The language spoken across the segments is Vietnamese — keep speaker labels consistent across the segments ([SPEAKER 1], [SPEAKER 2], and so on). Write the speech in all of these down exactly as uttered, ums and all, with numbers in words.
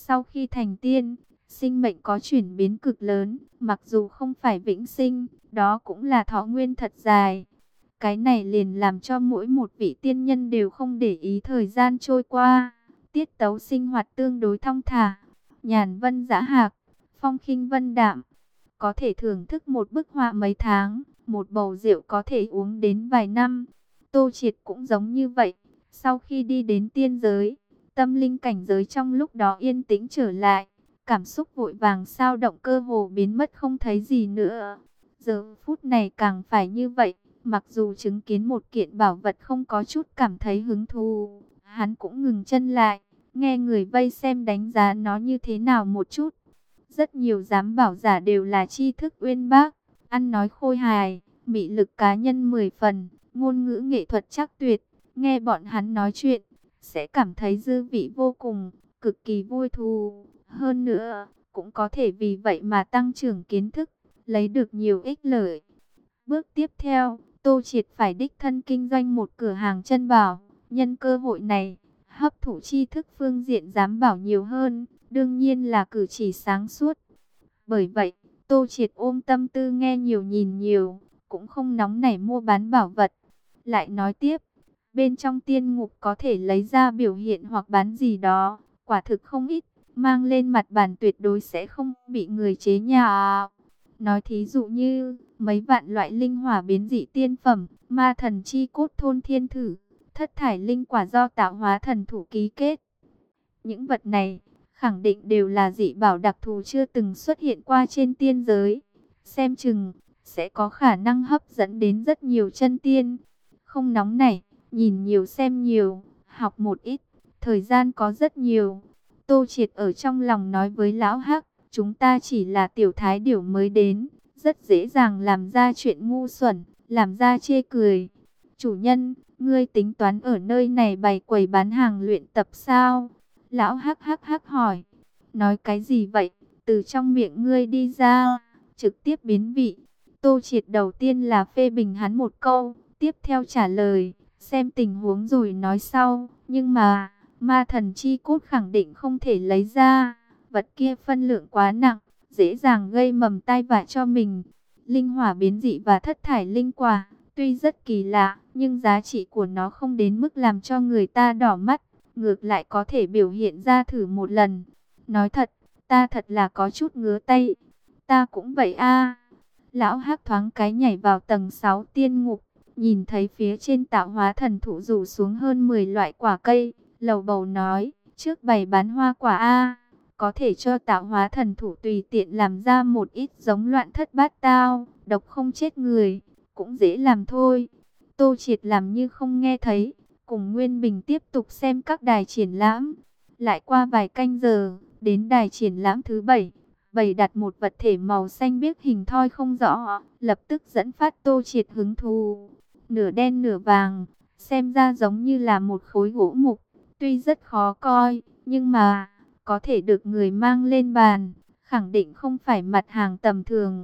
[SPEAKER 1] Sau khi thành tiên, sinh mệnh có chuyển biến cực lớn, mặc dù không phải vĩnh sinh, đó cũng là thọ nguyên thật dài. Cái này liền làm cho mỗi một vị tiên nhân đều không để ý thời gian trôi qua, tiết tấu sinh hoạt tương đối thong thả, nhàn vân dã hạc, phong khinh vân đạm, có thể thưởng thức một bức họa mấy tháng, một bầu rượu có thể uống đến vài năm. Tô Triệt cũng giống như vậy, sau khi đi đến tiên giới, tâm linh cảnh giới trong lúc đó yên tĩnh trở lại, cảm xúc vội vàng xao động cơ hồ biến mất không thấy gì nữa. Giờ phút này càng phải như vậy, mặc dù chứng kiến một kiện bảo vật không có chút cảm thấy hứng thú, hắn cũng ngừng chân lại, nghe người vây xem đánh giá nó như thế nào một chút. Rất nhiều giám bảo giả đều là tri thức uyên bác, ăn nói khôi hài, mị lực cá nhân mười phần, ngôn ngữ nghệ thuật chắc tuyệt, nghe bọn hắn nói chuyện, sẽ cảm thấy dư vị vô cùng, cực kỳ vui thú. Hơn nữa, cũng có thể vì vậy mà tăng trưởng kiến thức, lấy được nhiều ích lợi. Bước tiếp theo, Tô Triệt phải đích thân kinh doanh một cửa hàng chân bảo, nhân cơ hội này, hấp thụ tri thức phương diện giám bảo nhiều hơn, đương nhiên là cử chỉ sáng suốt. Bởi vậy, Tô Triệt ôm tâm tư nghe nhiều nhìn nhiều, cũng không nóng nảy mua bán bảo vật. Lại nói tiếp, bên trong tiên ngục có thể lấy ra biểu hiện hoặc bán gì đó, quả thực không ít, mang lên mặt bàn tuyệt đối sẽ không bị người chế nhạo. Nói thí dụ như, mấy vạn loại linh hỏa biến dị tiên phẩm, ma thần chi cốt thôn thiên thử, thất thải linh quả do tạo hóa thần thủ ký kết. Những vật này, khẳng định đều là dị bảo đặc thù chưa từng xuất hiện qua trên tiên giới. Xem chừng, sẽ có khả năng hấp dẫn đến rất nhiều chân tiên. Không nóng nảy, nhìn nhiều xem nhiều, học một ít, thời gian có rất nhiều. Tô Triệt ở trong lòng nói với Lão Hắc, chúng ta chỉ là tiểu thái điểu mới đến, rất dễ dàng làm ra chuyện ngu xuẩn, làm ra chê cười. Chủ nhân, ngươi tính toán ở nơi này bày quầy bán hàng luyện tập sao? Lão Hắc Hắc Hắc hỏi, nói cái gì vậy? Từ trong miệng ngươi đi ra, trực tiếp biến vị. Tô Triệt đầu tiên là phê bình hắn một câu, tiếp theo trả lời, xem tình huống rồi nói sau. Nhưng mà, ma thần chi cốt khẳng định không thể lấy ra, vật kia phân lượng quá nặng, dễ dàng gây mầm tai vạ cho mình. Linh hỏa biến dị và thất thải linh quả, tuy rất kỳ lạ, nhưng giá trị của nó không đến mức làm cho người ta đỏ mắt, ngược lại có thể biểu hiện ra thử một lần. Nói thật, ta thật là có chút ngứa tay. Ta cũng vậy a. Lão Hắc thoáng cái nhảy vào tầng sáu tiên ngục, nhìn thấy phía trên tạo hóa thần thụ rủ xuống hơn mười loại quả cây, lầu bầu nói, trước bày bán hoa quả a, có thể cho tạo hóa thần thụ tùy tiện làm ra một ít giống loạn thất bát tao, độc không chết người, cũng dễ làm thôi. Tô Triệt làm như không nghe thấy, cùng Nguyên Bình tiếp tục xem các đài triển lãm. Lại qua vài canh giờ, đến đài triển lãm thứ bảy, bày đặt một vật thể màu xanh biếc hình thoi không rõ, lập tức dẫn phát Tô Triệt hứng thú. Nửa đen nửa vàng, xem ra giống như là một khối gỗ mục, tuy rất khó coi, nhưng mà có thể được người mang lên bàn, khẳng định không phải mặt hàng tầm thường.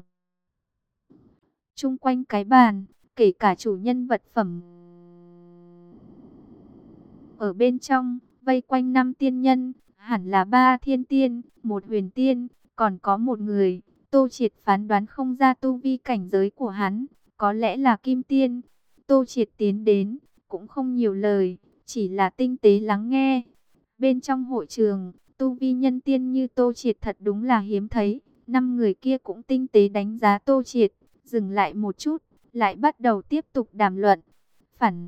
[SPEAKER 1] Chung quanh cái bàn, kể cả chủ nhân vật phẩm ở bên trong, vây quanh năm tiên nhân, hẳn là ba thiên tiên, một huyền tiên, còn có một người, Tô Triệt phán đoán không ra tu vi cảnh giới của hắn, có lẽ là kim tiên. Tô Triệt tiến đến, cũng không nhiều lời, chỉ là tinh tế lắng nghe. Bên trong hội trường, tu vi nhân tiên như Tô Triệt thật đúng là hiếm thấy. Năm người kia cũng tinh tế đánh giá Tô Triệt, dừng lại một chút, lại bắt đầu tiếp tục đàm luận. Phản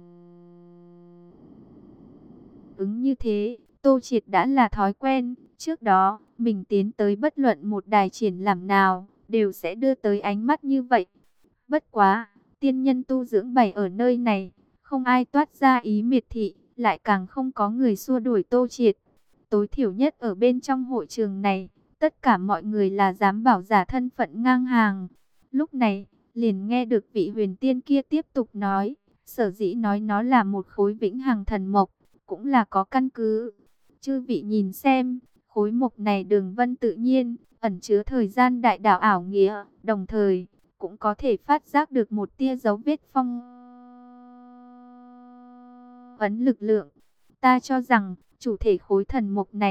[SPEAKER 1] ứng như thế, Tô Triệt đã là thói quen. Trước đó, mình tiến tới bất luận một đài triển lãm nào, đều sẽ đưa tới ánh mắt như vậy. Bất quá, tiên nhân tu dưỡng bày ở nơi này, không ai toát ra ý miệt thị, lại càng không có người xua đuổi Tô Triệt. Tối thiểu nhất ở bên trong hội trường này, tất cả mọi người là dám bảo giả thân phận ngang hàng. Lúc này, liền nghe được vị huyền tiên kia tiếp tục nói, sở dĩ nói nó là một khối vĩnh hằng thần mộc, cũng là có căn cứ. Chư vị nhìn xem, khối mộc này đường vân tự nhiên, ẩn chứa thời gian đại đạo ảo nghĩa, đồng thời cũng có thể phát giác được một tia dấu vết phong ấn lực lượng. Ta cho rằng, chủ thể khối thần mộc này,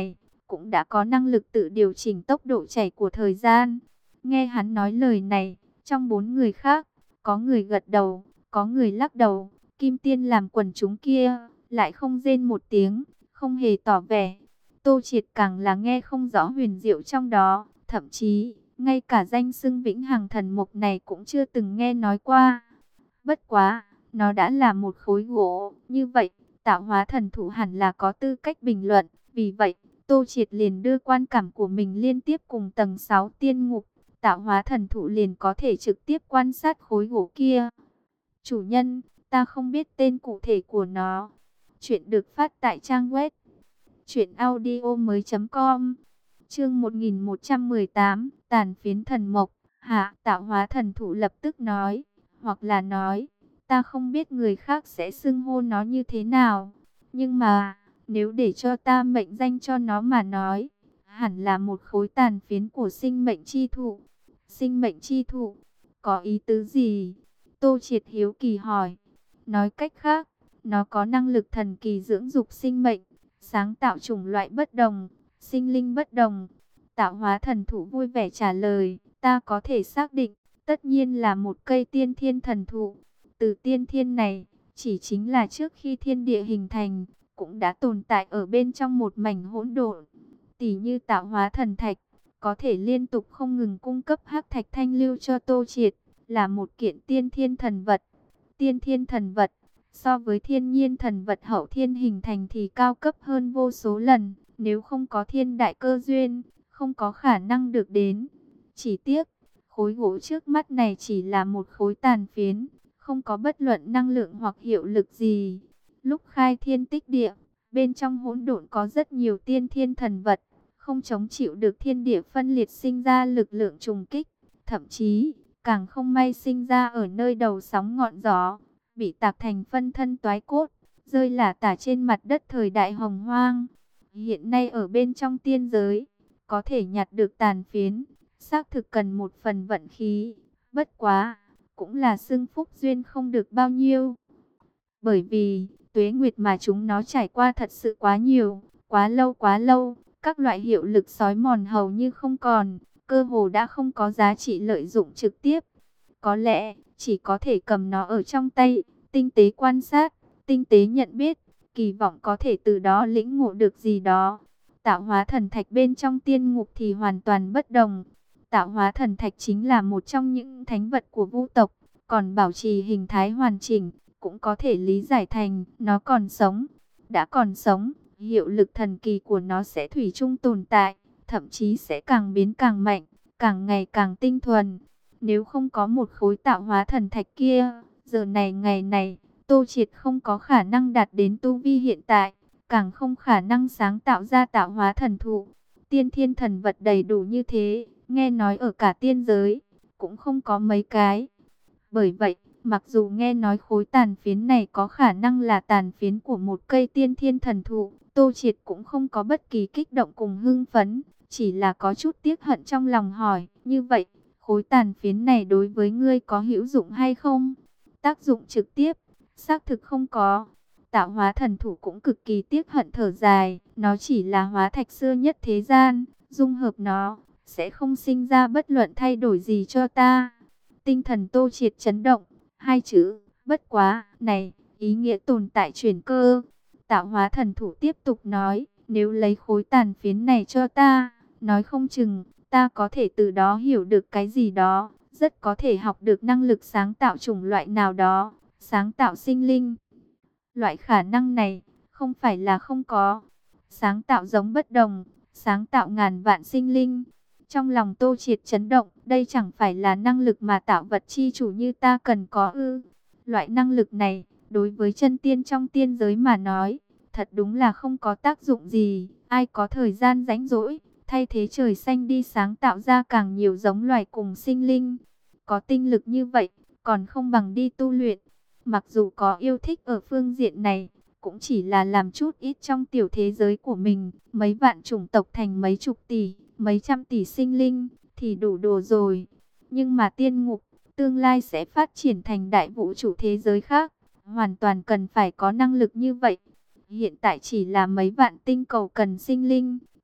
[SPEAKER 1] cũng đã có năng lực tự điều chỉnh tốc độ chảy của thời gian. Nghe hắn nói lời này, trong bốn người khác, có người gật đầu, có người lắc đầu. Kim Tiên làm quần chúng kia, lại không rên một tiếng, không hề tỏ vẻ. Tô Triệt càng là nghe không rõ huyền diệu trong đó, thậm chí, ngay cả danh xưng Vĩnh Hằng Thần Mục này cũng chưa từng nghe nói qua. Bất quá, nó đã là một khối gỗ, như vậy, tạo hóa thần thụ hẳn là có tư cách bình luận. Vì vậy, Tô Triệt liền đưa quan cảm của mình liên tiếp cùng tầng sáu tiên ngục. Tạo hóa thần thụ liền có thể trực tiếp quan sát khối gỗ kia. Chủ nhân, ta không biết tên cụ thể của nó. Chuyện được phát tại trang web truyện audio mới chấm com. Chương một nghìn một trăm mười tám, Tàn phiến thần mộc. Hạ, tạo hóa thần thụ lập tức nói, hoặc là nói, ta không biết người khác sẽ xưng hô nó như thế nào, nhưng mà, nếu để cho ta mệnh danh cho nó mà nói, hẳn là một khối tàn phiến của sinh mệnh chi thụ. Sinh mệnh chi thụ, có ý tứ gì? Tô Triệt hiếu kỳ hỏi. Nói cách khác, nó có năng lực thần kỳ dưỡng dục sinh mệnh, sáng tạo chủng loại bất đồng, sinh linh bất đồng. Tạo hóa thần thụ vui vẻ trả lời, ta có thể xác định, tất nhiên là một cây tiên thiên thần thụ. Từ tiên thiên này, chỉ chính là trước khi thiên địa hình thành, cũng đã tồn tại ở bên trong một mảnh hỗn độn. Tỷ như tạo hóa thần thạch, có thể liên tục không ngừng cung cấp hắc thạch thanh lưu cho Tô Triệt, là một kiện tiên thiên thần vật. Tiên thiên thần vật, so với thiên nhiên thần vật hậu thiên hình thành thì cao cấp hơn vô số lần, nếu không có thiên đại cơ duyên, không có khả năng được đến. Chỉ tiếc, khối gỗ trước mắt này chỉ là một khối tàn phiến, không có bất luận năng lượng hoặc hiệu lực gì. Lúc khai thiên tích địa, bên trong hỗn độn có rất nhiều tiên thiên thần vật, không chống chịu được thiên địa phân liệt sinh ra lực lượng trùng kích, thậm chí càng không may sinh ra ở nơi đầu sóng ngọn gió, bị tạc thành phân thân toái cốt, rơi lả tả trên mặt đất thời đại hồng hoang. Hiện nay ở bên trong tiên giới, có thể nhặt được tàn phiến, xác thực cần một phần vận khí, bất quá, cũng là xưng phúc duyên không được bao nhiêu. Bởi vì, tuế nguyệt mà chúng nó trải qua thật sự quá nhiều, quá lâu quá lâu, các loại hiệu lực xói mòn hầu như không còn, cơ hồ đã không có giá trị lợi dụng trực tiếp. Có lẽ, chỉ có thể cầm nó ở trong tay, tinh tế quan sát, tinh tế nhận biết, kỳ vọng có thể từ đó lĩnh ngộ được gì đó. Tạo hóa thần thạch bên trong tiên ngục thì hoàn toàn bất đồng. Tạo hóa thần thạch chính là một trong những thánh vật của vu tộc, còn bảo trì hình thái hoàn chỉnh, cũng có thể lý giải thành nó còn sống. Đã còn sống, hiệu lực thần kỳ của nó sẽ thủy chung tồn tại, thậm chí sẽ càng biến càng mạnh, càng ngày càng tinh thuần. Nếu không có một khối tạo hóa thần thạch kia, giờ này ngày này, Tô Triệt không có khả năng đạt đến tu vi hiện tại, càng không khả năng sáng tạo ra tạo hóa thần thụ. Tiên thiên thần vật đầy đủ như thế, nghe nói ở cả tiên giới, cũng không có mấy cái. Bởi vậy, mặc dù nghe nói khối tàn phiến này có khả năng là tàn phiến của một cây tiên thiên thần thụ, Tô Triệt cũng không có bất kỳ kích động cùng hưng phấn, chỉ là có chút tiếc hận trong lòng hỏi, như vậy, khối tàn phiến này đối với ngươi có hữu dụng hay không? Tác dụng trực tiếp, xác thực không có. Tạo hóa thần thủ cũng cực kỳ tiếc hận thở dài, nó chỉ là hóa thạch xưa nhất thế gian, dung hợp nó, sẽ không sinh ra bất luận thay đổi gì cho ta. Tinh thần Tô Triệt chấn động, hai chữ, bất quá, này, ý nghĩa tồn tại chuyển cơ. Tạo hóa thần thủ tiếp tục nói, nếu lấy khối tàn phiến này cho ta, nói không chừng, ta có thể từ đó hiểu được cái gì đó, rất có thể học được năng lực sáng tạo chủng loại nào đó, sáng tạo sinh linh. Loại khả năng này, không phải là không có. Sáng tạo giống bất đồng, sáng tạo ngàn vạn sinh linh. Trong lòng Tô Triệt chấn động, đây chẳng phải là năng lực mà tạo vật chi chủ như ta cần có ư. Loại năng lực này, đối với chân tiên trong tiên giới mà nói, thật đúng là không có tác dụng gì. Ai có thời gian rảnh rỗi, thay thế trời xanh đi sáng tạo ra càng nhiều giống loài cùng sinh linh. Có tinh lực như vậy, còn không bằng đi tu luyện. Mặc dù có yêu thích ở phương diện này, cũng chỉ là làm chút ít trong tiểu thế giới của mình. Mấy vạn chủng tộc thành mấy chục tỷ, mấy trăm tỷ sinh linh, thì đủ đồ rồi. Nhưng mà tiên ngục, tương lai sẽ phát triển thành đại vũ trụ thế giới khác. Hoàn toàn cần phải có năng lực như vậy. Hiện tại chỉ là mấy vạn tinh cầu cần sinh linh,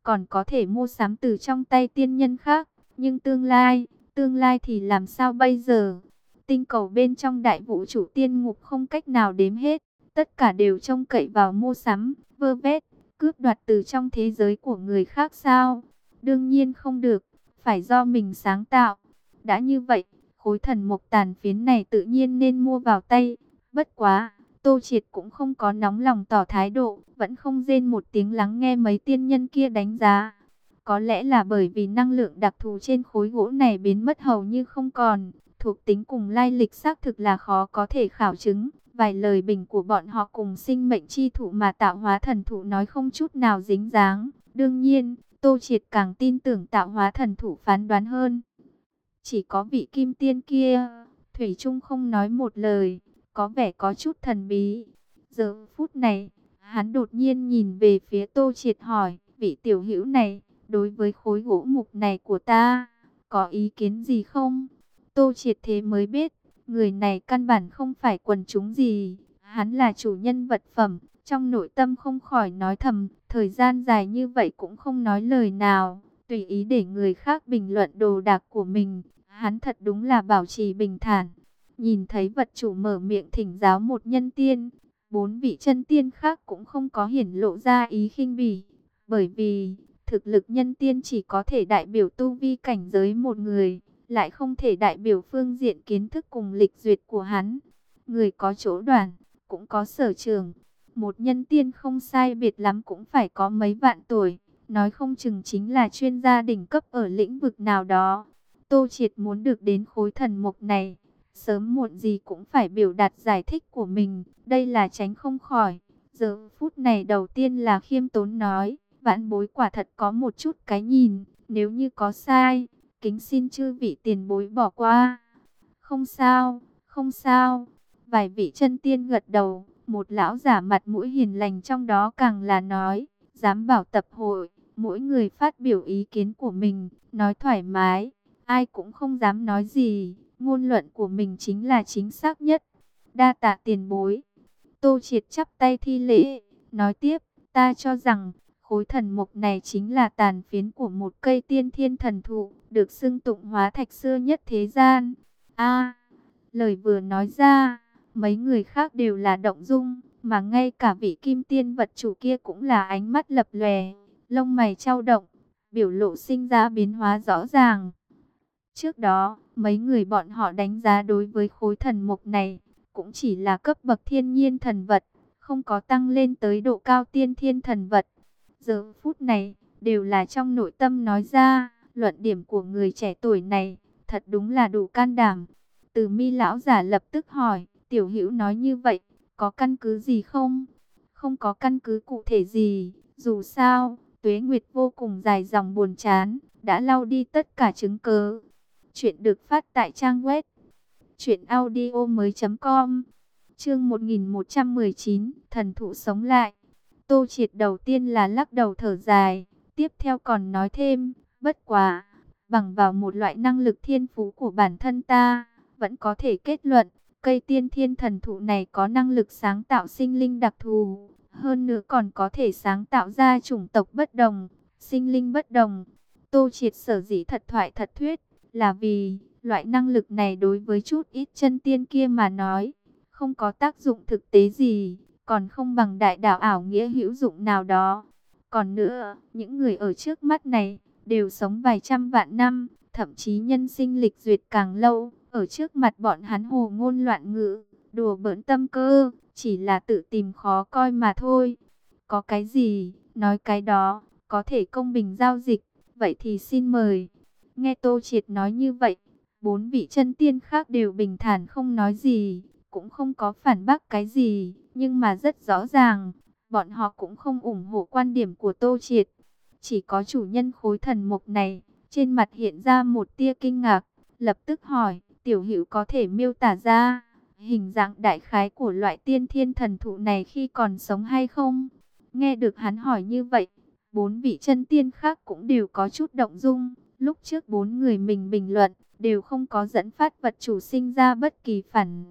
[SPEAKER 1] còn có thể mua sắm từ trong tay tiên nhân khác. Nhưng tương lai, tương lai thì làm sao bây giờ? Tinh cầu bên trong đại vũ trụ tiên ngục không cách nào đếm hết. Tất cả đều trông cậy vào mua sắm, vơ vét, cướp đoạt từ trong thế giới của người khác sao? Đương nhiên không được, phải do mình sáng tạo. Đã như vậy, khối thần mộc tàn phiến này tự nhiên nên mua vào tay. Bất quá, Tô Triệt cũng không có nóng lòng tỏ thái độ, vẫn không rên một tiếng lắng nghe mấy tiên nhân kia đánh giá. Có lẽ là bởi vì năng lượng đặc thù trên khối gỗ này biến mất hầu như không còn, thuộc tính cùng lai lịch xác thực là khó có thể khảo chứng. Vài lời bình của bọn họ cùng sinh mệnh chi thụ mà tạo hóa thần thụ nói không chút nào dính dáng. Đương nhiên, Tô Triệt càng tin tưởng tạo hóa thần thụ phán đoán hơn. Chỉ có vị kim tiên kia, Thủy Trung không nói một lời, có vẻ có chút thần bí. Giờ phút này, hắn đột nhiên nhìn về phía Tô Triệt hỏi, vị tiểu hữu này, đối với khối gỗ mục này của ta, có ý kiến gì không? Tô Triệt thế mới biết, người này căn bản không phải quần chúng gì, hắn là chủ nhân vật phẩm, trong nội tâm không khỏi nói thầm, thời gian dài như vậy cũng không nói lời nào, tùy ý để người khác bình luận đồ đạc của mình, hắn thật đúng là bảo trì bình thản. Nhìn thấy vật chủ mở miệng thỉnh giáo một nhân tiên, bốn vị chân tiên khác cũng không có hiển lộ ra ý khinh bỉ, bởi vì thực lực nhân tiên chỉ có thể đại biểu tu vi cảnh giới một người, lại không thể đại biểu phương diện kiến thức cùng lịch duyệt của hắn. Người có chỗ đoản, cũng có sở trường. Một nhân tiên không sai biệt lắm cũng phải có mấy vạn tuổi, nói không chừng chính là chuyên gia đỉnh cấp ở lĩnh vực nào đó. Tô Triệt muốn được đến khối thần mộc này, sớm muộn gì cũng phải biểu đạt giải thích của mình, đây là tránh không khỏi. Giờ phút này đầu tiên là khiêm tốn nói, vãn bối quả thật có một chút cái nhìn, nếu như có sai, kính xin chư vị tiền bối bỏ qua. Không sao, không sao. Vài vị chân tiên gật đầu, một lão giả mặt mũi hiền lành trong đó càng là nói, dám bảo tập hội, mỗi người phát biểu ý kiến của mình, nói thoải mái, ai cũng không dám nói gì, ngôn luận của mình chính là chính xác nhất. Đa tạ tiền bối. Tô Triệt chắp tay thi lễ, nói tiếp, ta cho rằng khối thần mộc này chính là tàn phiến của một cây tiên thiên thần thụ, được xưng tụng hóa thạch xưa nhất thế gian. A, lời vừa nói ra, mấy người khác đều là động dung, mà ngay cả vị kim tiên vật chủ kia cũng là ánh mắt lập lòe, lông mày chau động, biểu lộ sinh ra biến hóa rõ ràng. Trước đó, mấy người bọn họ đánh giá đối với khối thần mộc này, cũng chỉ là cấp bậc thiên nhiên thần vật, không có tăng lên tới độ cao tiên thiên thần vật. Giờ phút này, đều là trong nội tâm nói ra, luận điểm của người trẻ tuổi này, thật đúng là đủ can đảm. Từ Mi lão giả lập tức hỏi, tiểu hữu nói như vậy, có căn cứ gì không? Không có căn cứ cụ thể gì, dù sao, tuế nguyệt vô cùng dài dòng buồn chán, đã lau đi tất cả chứng cớ. Chuyện được phát tại trang web truyện audio mới chấm com. Chương một nghìn một trăm mười chín, thần thụ sống lại. Tô Triệt đầu tiên là lắc đầu thở dài, tiếp theo còn nói thêm, bất quá, bằng vào một loại năng lực thiên phú của bản thân ta, vẫn có thể kết luận, cây tiên thiên thần thụ này có năng lực sáng tạo sinh linh đặc thù, hơn nữa còn có thể sáng tạo ra chủng tộc bất đồng, sinh linh bất đồng. Tô Triệt sở dĩ thật thoại thật thuyết, là vì loại năng lực này đối với chút ít chân tiên kia mà nói, không có tác dụng thực tế gì, còn không bằng đại đạo ảo nghĩa hữu dụng nào đó. Còn nữa, những người ở trước mắt này, đều sống vài trăm vạn năm, thậm chí nhân sinh lịch duyệt càng lâu, ở trước mặt bọn hắn hồ ngôn loạn ngữ, đùa bỡn tâm cơ, chỉ là tự tìm khó coi mà thôi. Có cái gì, nói cái đó, có thể công bình giao dịch, vậy thì xin mời. Nghe Tô Triệt nói như vậy, bốn vị chân tiên khác đều bình thản không nói gì, cũng không có phản bác cái gì, nhưng mà rất rõ ràng, bọn họ cũng không ủng hộ quan điểm của Tô Triệt. Chỉ có chủ nhân khối thần mộc này, trên mặt hiện ra một tia kinh ngạc, lập tức hỏi, tiểu hữu có thể miêu tả ra hình dạng đại khái của loại tiên thiên thần thụ này khi còn sống hay không? Nghe được hắn hỏi như vậy, bốn vị chân tiên khác cũng đều có chút động dung. Lúc trước bốn người mình bình luận, đều không có dẫn phát vật chủ sinh ra bất kỳ phản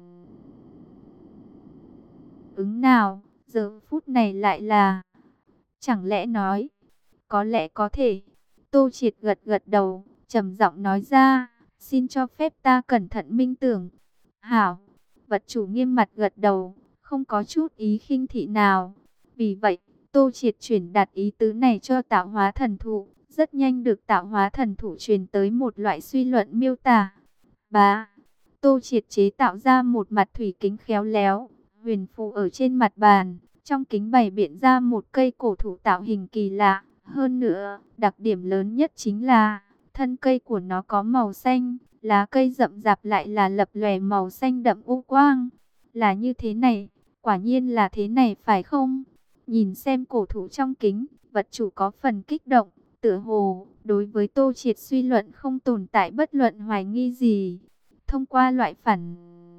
[SPEAKER 1] ứng nào. Giờ phút này lại là Chẳng lẽ nói, có lẽ có thể. Tô Triệt gật gật đầu, trầm giọng nói ra, xin cho phép ta cẩn thận minh tưởng. Hảo, vật chủ nghiêm mặt gật đầu, không có chút ý khinh thị nào. Vì vậy, Tô Triệt chuyển đạt ý tứ này cho tạo hóa thần thụ, rất nhanh được tạo hóa thần thụ truyền tới một loại suy luận miêu tả. Bá, Tô Triệt chế tạo ra một mặt thủy kính khéo léo, huyền phù ở trên mặt bàn, trong kính bày biện ra một cây cổ thụ tạo hình kỳ lạ. Hơn nữa, đặc điểm lớn nhất chính là thân cây của nó có màu xanh, lá cây rậm rạp lại là lập lòe màu xanh đậm u quang. Là như thế này, quả nhiên là thế này phải không? Nhìn xem cổ thụ trong kính, vật chủ có phần kích động, tựa hồ đối với Tô Triệt suy luận không tồn tại bất luận hoài nghi gì. Thông qua loại phản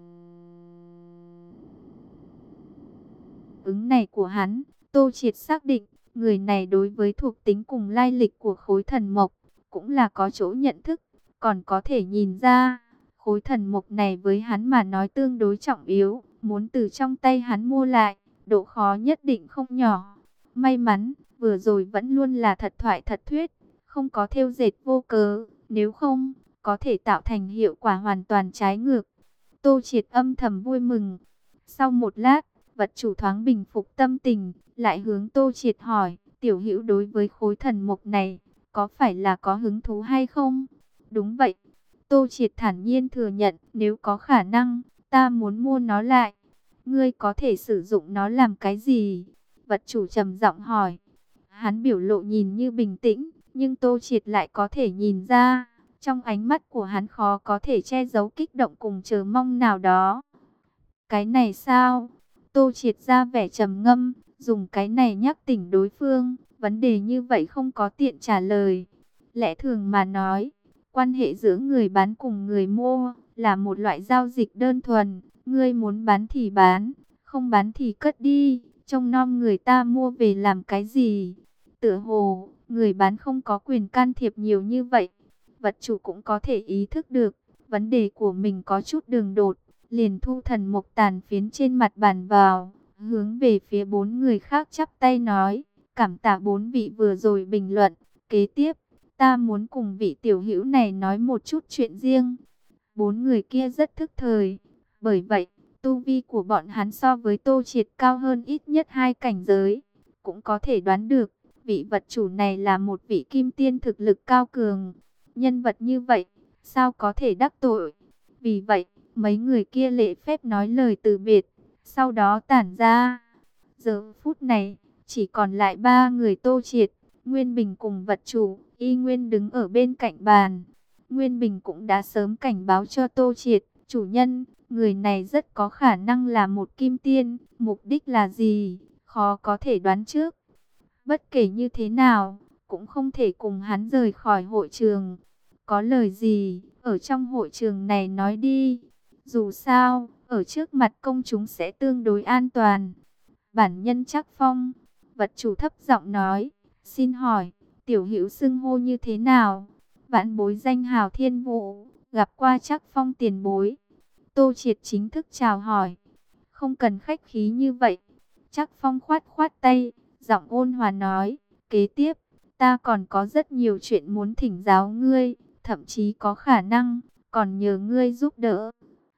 [SPEAKER 1] ứng này của hắn, Tô Triệt xác định, người này đối với thuộc tính cùng lai lịch của khối thần mộc, cũng là có chỗ nhận thức, còn có thể nhìn ra, khối thần mộc này với hắn mà nói tương đối trọng yếu, muốn từ trong tay hắn mua lại, độ khó nhất định không nhỏ. May mắn, vừa rồi vẫn luôn là thật thoại thật thuyết, không có thêu dệt vô cớ, nếu không, có thể tạo thành hiệu quả hoàn toàn trái ngược. Tô Triệt âm thầm vui mừng. Sau một lát, vật chủ thoáng bình phục tâm tình, lại hướng Tô Triệt hỏi, tiểu hữu đối với khối thần mộc này, có phải là có hứng thú hay không? Đúng vậy. Tô Triệt thản nhiên thừa nhận, nếu có khả năng, ta muốn mua nó lại. Ngươi có thể sử dụng nó làm cái gì? Vật chủ trầm giọng hỏi. Hắn biểu lộ nhìn như bình tĩnh, nhưng Tô Triệt lại có thể nhìn ra, trong ánh mắt của hắn khó có thể che giấu kích động cùng chờ mong nào đó. Cái này sao? Tô Triệt ra vẻ trầm ngâm, dùng cái này nhắc tỉnh đối phương, vấn đề như vậy không có tiện trả lời. Lẽ thường mà nói, quan hệ giữa người bán cùng người mua là một loại giao dịch đơn thuần, ngươi muốn bán thì bán, không bán thì cất đi, trông nom người ta mua về làm cái gì? Tựa hồ, người bán không có quyền can thiệp nhiều như vậy. Vật chủ cũng có thể ý thức được, vấn đề của mình có chút đường đột, liền thu thần mộc tàn phiến trên mặt bàn vào, hướng về phía bốn người khác chắp tay nói, cảm tạ bốn vị vừa rồi bình luận, kế tiếp, ta muốn cùng vị tiểu hữu này nói một chút chuyện riêng. Bốn người kia rất thức thời, bởi vậy, tu vi của bọn hắn so với Tô Triệt cao hơn ít nhất hai cảnh giới, cũng có thể đoán được, vị vật chủ này là một vị kim tiên thực lực cao cường, nhân vật như vậy, sao có thể đắc tội. Vì vậy, mấy người kia lễ phép nói lời từ biệt, sau đó tản ra. Giờ phút này, chỉ còn lại ba người Tô Triệt, Nguyên Bình cùng vật chủ, Y Nguyên đứng ở bên cạnh bàn. Nguyên Bình cũng đã sớm cảnh báo cho Tô Triệt, chủ nhân, người này rất có khả năng là một kim tiên, mục đích là gì, khó có thể đoán trước. Bất kể như thế nào, cũng không thể cùng hắn rời khỏi hội trường. Có lời gì, ở trong hội trường này nói đi. Dù sao, ở trước mặt công chúng sẽ tương đối an toàn. Bản nhân Trác Phong, vật chủ thấp giọng nói, xin hỏi, tiểu hữu xưng hô như thế nào? Vãn bối danh hào Thiên Vũ, gặp qua Trác Phong tiền bối. Tô Triệt chính thức chào hỏi, không cần khách khí như vậy. Trác Phong khoát khoát tay, giọng ôn hòa nói, kế tiếp, ta còn có rất nhiều chuyện muốn thỉnh giáo ngươi, thậm chí có khả năng, còn nhờ ngươi giúp đỡ.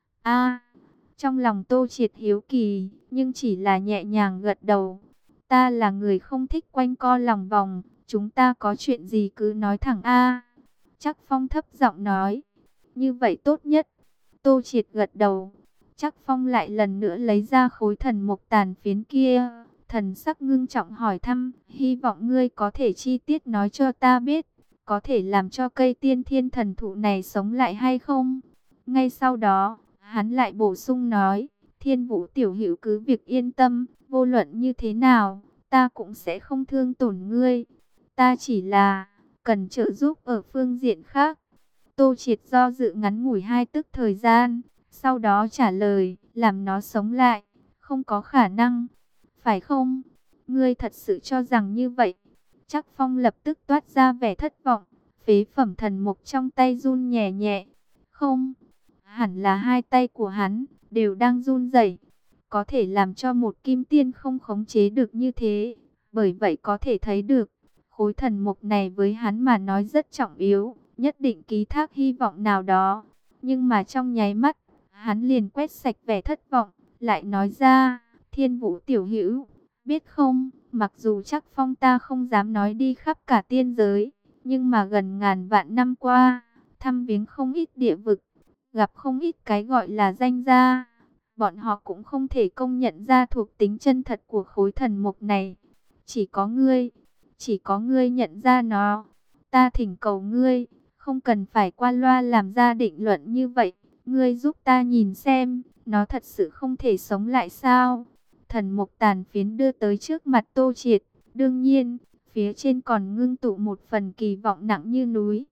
[SPEAKER 1] A, trong lòng Tô Triệt hiếu kỳ, nhưng chỉ là nhẹ nhàng gật đầu. Ta là người không thích quanh co lòng vòng, chúng ta có chuyện gì cứ nói thẳng A. Trác Phong thấp giọng nói, như vậy tốt nhất. Tô Triệt gật đầu. Trác Phong lại lần nữa lấy ra khối thần mộc tàn phiến kia, thần sắc ngưng trọng hỏi thăm, hy vọng ngươi có thể chi tiết nói cho ta biết, có thể làm cho cây tiên thiên thần thụ này sống lại hay không? Ngay sau đó, hắn lại bổ sung nói, Thiên Vũ tiểu hữu cứ việc yên tâm, vô luận như thế nào, ta cũng sẽ không thương tổn ngươi. Ta chỉ là cần trợ giúp ở phương diện khác. Tô Triệt do dự ngắn ngủi hai tức thời gian, sau đó trả lời, làm nó sống lại, không có khả năng. Phải không? Ngươi thật sự cho rằng như vậy? Trác Phong lập tức toát ra vẻ thất vọng, phế phẩm thần mộc trong tay run nhẹ nhẹ. Không, hẳn là hai tay của hắn đều đang run rẩy, có thể làm cho một kim tiên không khống chế được như thế. Bởi vậy có thể thấy được, khối thần mục này với hắn mà nói rất trọng yếu, nhất định ký thác hy vọng nào đó. Nhưng mà trong nháy mắt, hắn liền quét sạch vẻ thất vọng, lại nói ra, Thiên Vũ tiểu hữu, biết không, mặc dù chắc phong ta không dám nói đi khắp cả tiên giới, nhưng mà gần ngàn vạn năm qua, thăm viếng không ít địa vực, gặp không ít cái gọi là danh gia, bọn họ cũng không thể công nhận ra thuộc tính chân thật của khối thần mục này. Chỉ có ngươi, chỉ có ngươi nhận ra nó. Ta thỉnh cầu ngươi, không cần phải qua loa làm ra định luận như vậy. Ngươi giúp ta nhìn xem, nó thật sự không thể sống lại sao? Thần mục tàn phiến đưa tới trước mặt Tô Triệt. Đương nhiên, phía trên còn ngưng tụ một phần kỳ vọng nặng như núi.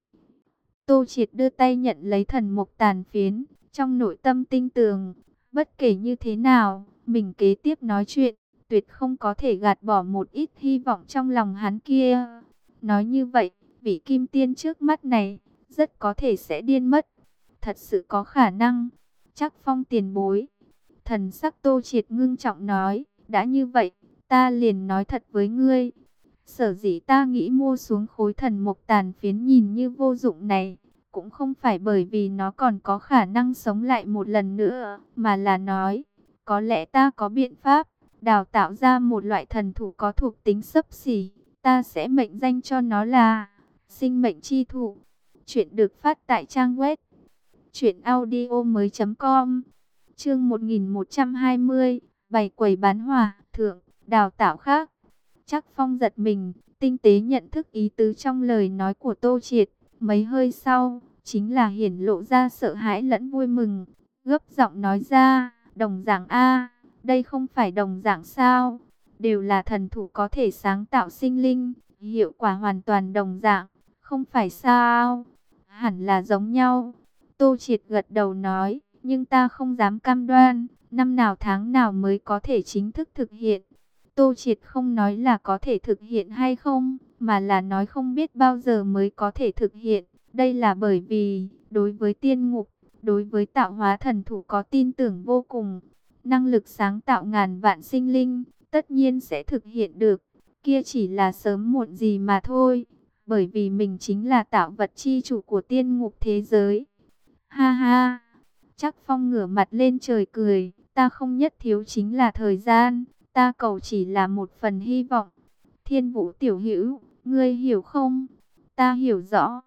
[SPEAKER 1] Tô Triệt đưa tay nhận lấy thần mục tàn phiến, trong nội tâm tinh tường. Bất kể như thế nào, mình kế tiếp nói chuyện, tuyệt không có thể gạt bỏ một ít hy vọng trong lòng hắn kia. Nói như vậy, vị kim tiên trước mắt này, rất có thể sẽ điên mất. Thật sự có khả năng. Chắc phong tiền bối. Thần sắc Tô Triệt ngưng trọng nói, đã như vậy, ta liền nói thật với ngươi. Sở dĩ ta nghĩ mua xuống khối thần mục tàn phiến nhìn như vô dụng này, cũng không phải bởi vì nó còn có khả năng sống lại một lần nữa, mà là nói, có lẽ ta có biện pháp đào tạo ra một loại thần thủ có thuộc tính xấp xỉ, ta sẽ mệnh danh cho nó là sinh mệnh chi thụ. Chuyện được phát tại trang web truyện audio mới chấm com. Chương một nghìn một trăm hai mươi, bày quầy bán hỏa, thượng, đào tạo khác. Chắc Phong giật mình, tinh tế nhận thức ý tứ trong lời nói của Tô Triệt. Mấy hơi sau, chính là hiển lộ ra sợ hãi lẫn vui mừng. Gấp giọng nói ra, đồng dạng A, đây không phải đồng dạng sao? Đều là thần thủ có thể sáng tạo sinh linh, hiệu quả hoàn toàn đồng dạng, không phải sao? Hẳn là giống nhau. Tô Triệt gật đầu nói, nhưng ta không dám cam đoan, năm nào tháng nào mới có thể chính thức thực hiện. Tô Triệt không nói là có thể thực hiện hay không, mà là nói không biết bao giờ mới có thể thực hiện. Đây là bởi vì, đối với tiên ngục, đối với tạo hóa thần thủ có tin tưởng vô cùng. Năng lực sáng tạo ngàn vạn sinh linh, tất nhiên sẽ thực hiện được. Kia chỉ là sớm muộn gì mà thôi, bởi vì mình chính là tạo vật chi chủ của tiên ngục thế giới. Ha ha, chắc Phong ngửa mặt lên trời cười, ta không nhất thiếu chính là thời gian, ta cầu chỉ là một phần hy vọng. Thiên Vũ tiểu hữu, ngươi hiểu không? Ta hiểu rõ.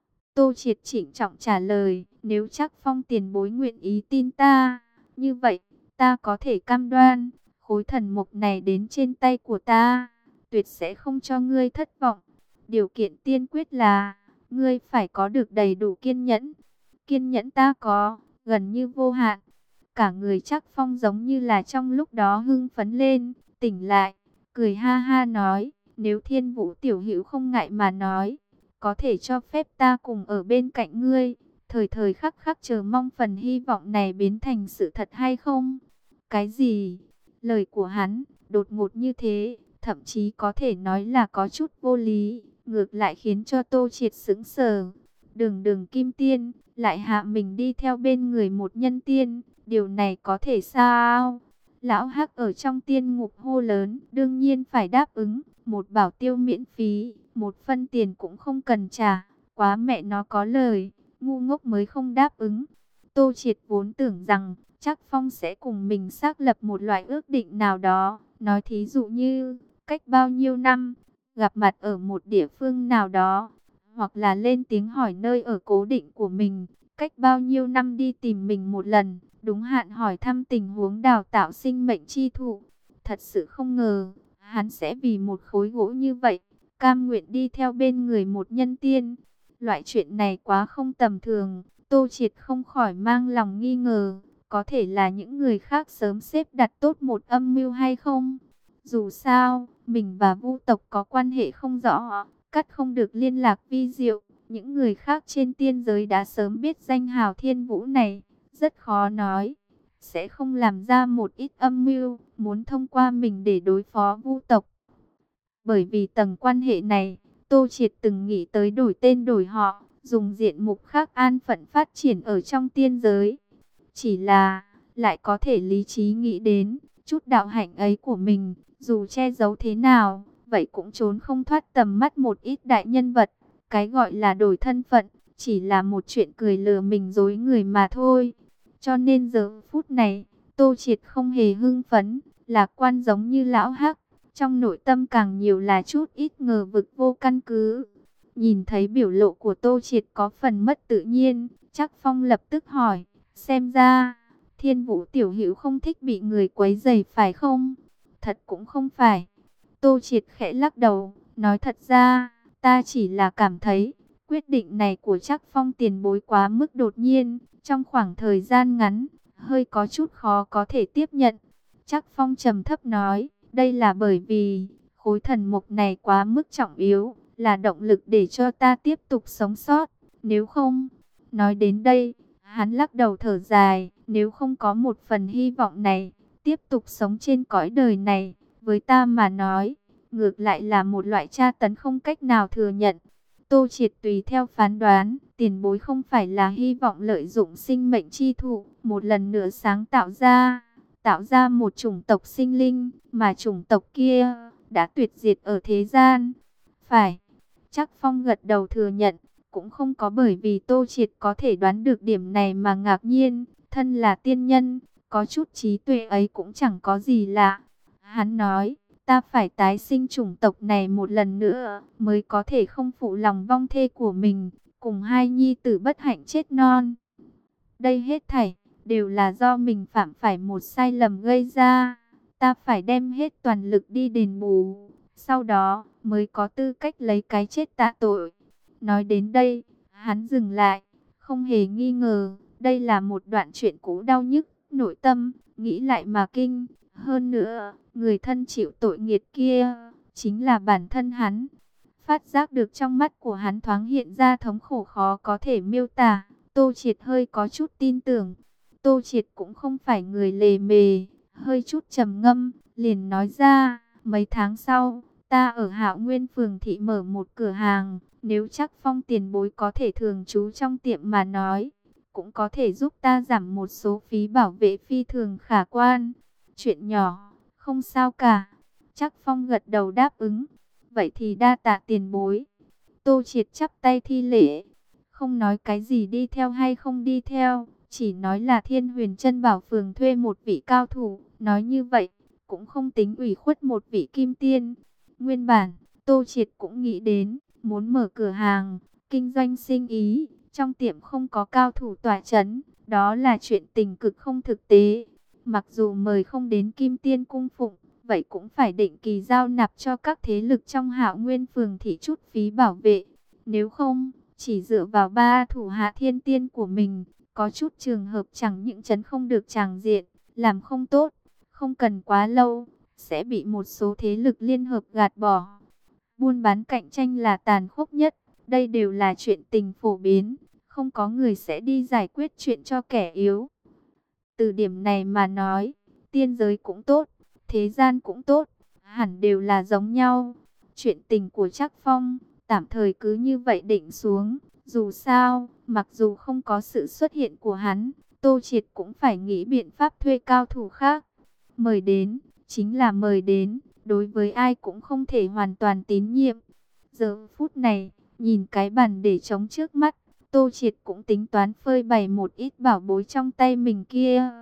[SPEAKER 1] Tô Triệt trịnh trọng trả lời, nếu chắc Phong tiền bối nguyện ý tin ta, như vậy, ta có thể cam đoan, khối thần mục này đến trên tay của ta, tuyệt sẽ không cho ngươi thất vọng. Điều kiện tiên quyết là, ngươi phải có được đầy đủ kiên nhẫn. Kiên nhẫn ta có, gần như vô hạn. Cả người chắc Phong giống như là trong lúc đó hưng phấn lên, tỉnh lại, cười ha ha nói, nếu Thiên Vũ tiểu hữu không ngại mà nói, có thể cho phép ta cùng ở bên cạnh ngươi, thời thời khắc khắc chờ mong phần hy vọng này biến thành sự thật hay không? Cái gì? Lời của hắn, đột ngột như thế, thậm chí có thể nói là có chút vô lý, ngược lại khiến cho Tô Triệt sững sờ. Đường đường kim tiên, lại hạ mình đi theo bên người một nhân tiên, điều này có thể sao? Lão Hắc ở trong tiên ngục hô lớn, đương nhiên phải đáp ứng, một bảo tiêu miễn phí, một phân tiền cũng không cần trả, quá mẹ nó có lời, ngu ngốc mới không đáp ứng. Tô Triệt vốn tưởng rằng, chắc Phong sẽ cùng mình xác lập một loại ước định nào đó, nói thí dụ như, cách bao nhiêu năm, gặp mặt ở một địa phương nào đó, hoặc là lên tiếng hỏi nơi ở cố định của mình, cách bao nhiêu năm đi tìm mình một lần, đúng hạn hỏi thăm tình huống đào tạo sinh mệnh chi thụ. Thật sự không ngờ, hắn sẽ vì một khối gỗ như vậy, cam nguyện đi theo bên người một nhân tiên. Loại chuyện này quá không tầm thường, Tô Triệt không khỏi mang lòng nghi ngờ, có thể là những người khác sớm xếp đặt tốt một âm mưu hay không? Dù sao, mình và Vu tộc có quan hệ không rõ, cắt không được liên lạc vi diệu, những người khác trên tiên giới đã sớm biết danh hào Thiên Vũ này, rất khó nói, sẽ không làm ra một ít âm mưu, muốn thông qua mình để đối phó Vu tộc. Bởi vì tầng quan hệ này, Tô Triệt từng nghĩ tới đổi tên đổi họ, dùng diện mục khác an phận phát triển ở trong tiên giới. Chỉ là, lại có thể lý trí nghĩ đến, chút đạo hạnh ấy của mình, dù che giấu thế nào, vậy cũng trốn không thoát tầm mắt một ít đại nhân vật. Cái gọi là đổi thân phận, chỉ là một chuyện cười lừa mình dối người mà thôi. Cho nên giờ phút này, Tô Triệt không hề hưng phấn, lạc quan giống như lão Hắc. Trong nội tâm càng nhiều là chút ít ngờ vực vô căn cứ. Nhìn thấy biểu lộ của Tô Triệt có phần mất tự nhiên, Trác Phong lập tức hỏi, xem ra, Thiên Vũ tiểu hữu không thích bị người quấy rầy phải không? Thật cũng không phải. Tô Triệt khẽ lắc đầu, nói thật ra, ta chỉ là cảm thấy, quyết định này của Trác Phong tiền bối quá mức đột nhiên, trong khoảng thời gian ngắn, hơi có chút khó có thể tiếp nhận. Trác Phong trầm thấp nói, đây là bởi vì, khối thần mục này quá mức trọng yếu, là động lực để cho ta tiếp tục sống sót, nếu không, nói đến đây, hắn lắc đầu thở dài, nếu không có một phần hy vọng này, tiếp tục sống trên cõi đời này, với ta mà nói, ngược lại là một loại tra tấn không cách nào thừa nhận. Tô Triệt tùy theo phán đoán, tiền bối không phải là hy vọng lợi dụng sinh mệnh chi thụ, một lần nữa sáng tạo ra, tạo ra một chủng tộc sinh linh, mà chủng tộc kia đã tuyệt diệt ở thế gian. Phải, Trác Phong gật đầu thừa nhận, cũng không có bởi vì Tô Triệt có thể đoán được điểm này mà ngạc nhiên, thân là tiên nhân, có chút trí tuệ ấy cũng chẳng có gì lạ. Hắn nói, ta phải tái sinh chủng tộc này một lần nữa, mới có thể không phụ lòng vong thê của mình, cùng hai nhi tử bất hạnh chết non. Đây hết thảy, đều là do mình phạm phải một sai lầm gây ra, ta phải đem hết toàn lực đi đền bù, sau đó mới có tư cách lấy cái chết tạ tội. Nói đến đây, hắn dừng lại, không hề nghi ngờ, đây là một đoạn chuyện cũ đau nhức, nội tâm, nghĩ lại mà kinh. Hơn nữa, người thân chịu tội nghiệt kia, chính là bản thân hắn. Phát giác được trong mắt của hắn thoáng hiện ra thống khổ khó có thể miêu tả, Tô Triệt hơi có chút tin tưởng. Tô Triệt cũng không phải người lề mề, hơi chút trầm ngâm, liền nói ra, mấy tháng sau, ta ở Hạo Nguyên phường thị mở một cửa hàng, nếu Trác Phong tiền bối có thể thường trú trong tiệm mà nói, cũng có thể giúp ta giảm một số phí bảo vệ phi thường khả quan. Chuyện nhỏ, không sao cả. Trác Phong gật đầu đáp ứng. Vậy thì đa tạ tiền bối. Tô Triệt chắp tay thi lễ, không nói cái gì đi theo hay không đi theo, chỉ nói là Thiên Huyền Trân Bảo phường thuê một vị cao thủ. Nói như vậy, cũng không tính ủy khuất một vị kim tiên. Nguyên bản, Tô Triệt cũng nghĩ đến, muốn mở cửa hàng, kinh doanh sinh ý, trong tiệm không có cao thủ tỏa chấn, đó là chuyện tình cực không thực tế. Mặc dù mời không đến Kim Tiên cung phụng, vậy cũng phải định kỳ giao nạp cho các thế lực trong Hạo Nguyên phường thị chút phí bảo vệ. Nếu không, chỉ dựa vào ba thủ hạ thiên tiên của mình, có chút trường hợp chẳng những chấn không được tràng diện, làm không tốt, không cần quá lâu, sẽ bị một số thế lực liên hợp gạt bỏ. Buôn bán cạnh tranh là tàn khốc nhất, đây đều là chuyện tình phổ biến, không có người sẽ đi giải quyết chuyện cho kẻ yếu. Từ điểm này mà nói, tiên giới cũng tốt, thế gian cũng tốt, hẳn đều là giống nhau. Chuyện tình của Trác Phong, tạm thời cứ như vậy định xuống. Dù sao, mặc dù không có sự xuất hiện của hắn, Tô Triệt cũng phải nghĩ biện pháp thuê cao thủ khác. Mời đến, chính là mời đến, đối với ai cũng không thể hoàn toàn tín nhiệm. Giờ phút này, nhìn cái bàn để trống trước mắt, Tô Triệt cũng tính toán phơi bày một ít bảo bối trong tay mình kia.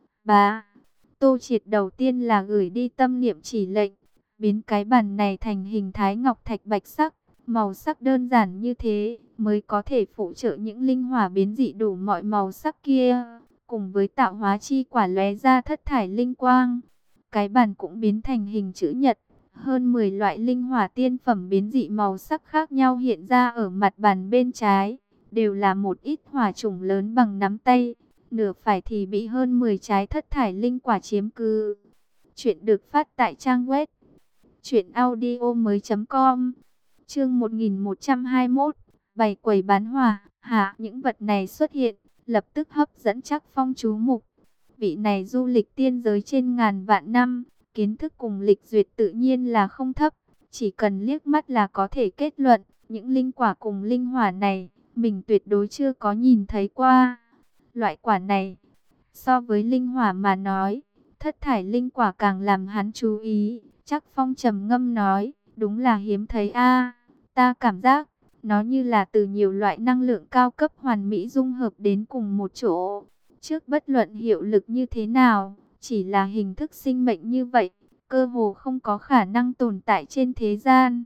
[SPEAKER 1] Bà, Tô Triệt đầu tiên là gửi đi tâm niệm chỉ lệnh, biến cái bàn này thành hình thái ngọc thạch bạch sắc, màu sắc đơn giản như thế, mới có thể phụ trợ những linh hỏa biến dị đủ mọi màu sắc kia, cùng với tạo hóa chi quả lóe ra thất thải linh quang. Cái bàn cũng biến thành hình chữ nhật, hơn mười loại linh hỏa tiên phẩm biến dị màu sắc khác nhau hiện ra ở mặt bàn bên trái, đều là một ít hỏa chủng lớn bằng nắm tay. Nửa phải thì bị hơn mười trái thất thải linh quả chiếm cứ. Chuyện được phát tại trang web truyện audio mới chấm com. Chương một nghìn một trăm hai mươi mốt, bày quầy bán hỏa. Hạ, những vật này xuất hiện, lập tức hấp dẫn Trác Phong chú mục. Vị này du lịch tiên giới trên ngàn vạn năm, kiến thức cùng lịch duyệt tự nhiên là không thấp, chỉ cần liếc mắt là có thể kết luận, những linh quả cùng linh hỏa này, mình tuyệt đối chưa có nhìn thấy qua. Loại quả này, so với linh hỏa mà nói, thất thải linh quả càng làm hắn chú ý. Trác Phong trầm ngâm nói, đúng là hiếm thấy a. Ta cảm giác nó như là từ nhiều loại năng lượng cao cấp hoàn mỹ dung hợp đến cùng một chỗ. Trước bất luận hiệu lực như thế nào, chỉ là hình thức sinh mệnh như vậy, cơ hồ không có khả năng tồn tại trên thế gian.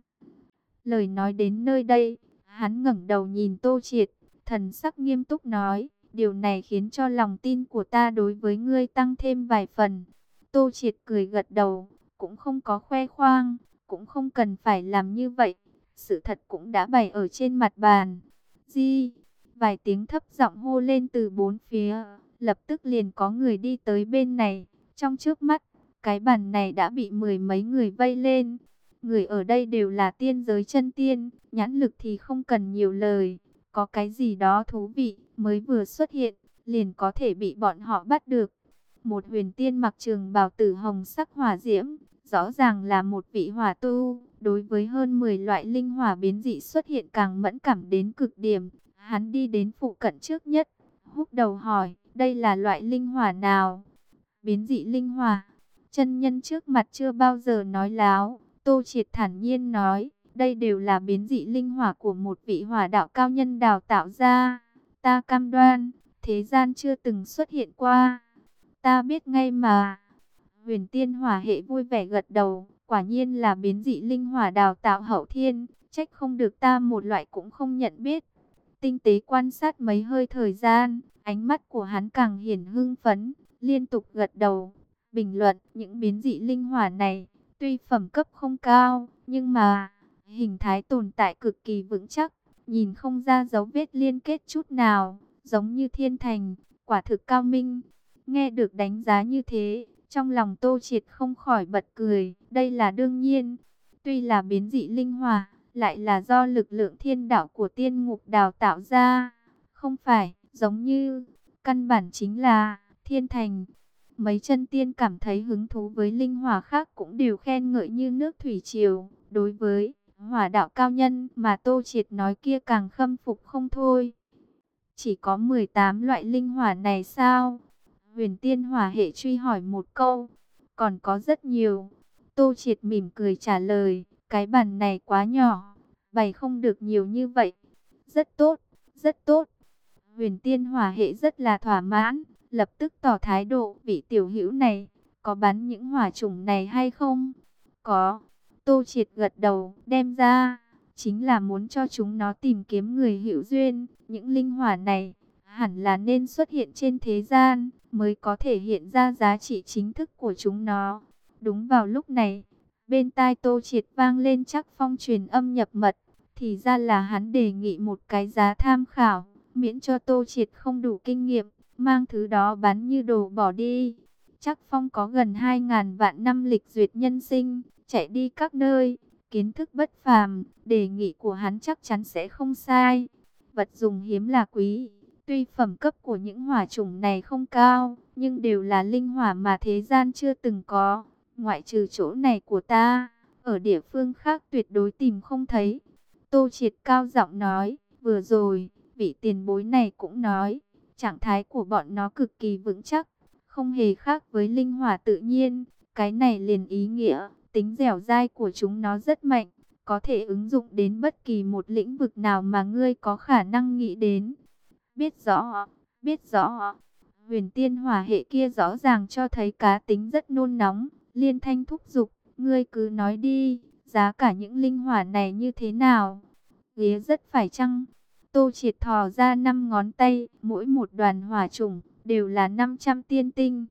[SPEAKER 1] Lời nói đến nơi đây, hắn ngẩng đầu nhìn Tô Triệt, thần sắc nghiêm túc nói, điều này khiến cho lòng tin của ta đối với ngươi tăng thêm vài phần. Tô Triệt cười gật đầu, cũng không có khoe khoang, cũng không cần phải làm như vậy. Sự thật cũng đã bày ở trên mặt bàn. Di, vài tiếng thấp giọng hô lên từ bốn phía, lập tức liền có người đi tới bên này. Trong trước mắt, cái bàn này đã bị mười mấy người vây lên. Người ở đây đều là tiên giới chân tiên, nhãn lực thì không cần nhiều lời. Có cái gì đó thú vị, mới vừa xuất hiện, liền có thể bị bọn họ bắt được. Một huyền tiên mặc trường bào tử hồng sắc hỏa diễm, rõ ràng là một vị hỏa tu. Đối với hơn mười loại linh hỏa biến dị xuất hiện càng mẫn cảm đến cực điểm. Hắn đi đến phụ cận trước nhất, húc đầu hỏi, đây là loại linh hỏa nào? Biến dị linh hỏa. Chân nhân trước mặt chưa bao giờ nói láo. Tô Triệt thản nhiên nói, đây đều là biến dị linh hỏa của một vị hỏa đạo cao nhân đào tạo ra. Ta cam đoan, thế gian chưa từng xuất hiện qua. Ta biết ngay mà. Huyền tiên hỏa hệ vui vẻ gật đầu, quả nhiên là biến dị linh hỏa đào tạo hậu thiên, trách không được ta một loại cũng không nhận biết. Tinh tế quan sát mấy hơi thời gian, ánh mắt của hắn càng hiển hưng phấn, liên tục gật đầu, bình luận những biến dị linh hỏa này. Tuy phẩm cấp không cao, nhưng mà hình thái tồn tại cực kỳ vững chắc, nhìn không ra dấu vết liên kết chút nào, giống như thiên thành, quả thực cao minh. Nghe được đánh giá như thế, trong lòng Tô Triệt không khỏi bật cười, đây là đương nhiên. Tuy là biến dị linh hỏa, lại là do lực lượng thiên đạo của tiên ngục đào tạo ra, không phải giống như căn bản chính là thiên thành. Mấy chân tiên cảm thấy hứng thú với linh hỏa khác cũng đều khen ngợi như nước thủy triều. Đối với hỏa đạo cao nhân mà Tô Triệt nói kia càng khâm phục không thôi. Chỉ có mười tám loại linh hỏa này sao? Huyền tiên hỏa hệ truy hỏi một câu. Còn có rất nhiều. Tô Triệt mỉm cười trả lời, cái bàn này quá nhỏ, bày không được nhiều như vậy. Rất tốt, rất tốt. Huyền tiên hỏa hệ rất là thỏa mãn, lập tức tỏ thái độ, vị tiểu hữu này, có bán những hỏa chủng này hay không? Có. Tô Triệt gật đầu, đem ra, chính là muốn cho chúng nó tìm kiếm người hữu duyên. Những linh hỏa này, hẳn là nên xuất hiện trên thế gian, mới có thể hiện ra giá trị chính thức của chúng nó. Đúng vào lúc này, bên tai Tô Triệt vang lên chắc phong truyền âm nhập mật, thì ra là hắn đề nghị một cái giá tham khảo, miễn cho Tô Triệt không đủ kinh nghiệm, mang thứ đó bán như đồ bỏ đi. Chắc Phong có gần hai ngàn vạn năm lịch duyệt nhân sinh, chạy đi các nơi, kiến thức bất phàm, đề nghị của hắn chắc chắn sẽ không sai. Vật dùng hiếm là quý, tuy phẩm cấp của những hỏa chủng này không cao, nhưng đều là linh hỏa mà thế gian chưa từng có, ngoại trừ chỗ này của ta, ở địa phương khác tuyệt đối tìm không thấy. Tô Triệt cao giọng nói, vừa rồi, vị tiền bối này cũng nói, trạng thái của bọn nó cực kỳ vững chắc, không hề khác với linh hỏa tự nhiên. Cái này liền ý nghĩa, tính dẻo dai của chúng nó rất mạnh, có thể ứng dụng đến bất kỳ một lĩnh vực nào mà ngươi có khả năng nghĩ đến. Biết rõ, biết rõ. Huyền tiên hỏa hệ kia rõ ràng cho thấy cá tính rất nôn nóng, liên thanh thúc giục, ngươi cứ nói đi, giá cả những linh hỏa này như thế nào? Ghế rất phải chăng? Tô Triệt thò ra năm ngón tay, mỗi một đoàn hỏa chủng đều là năm trăm tiên tinh.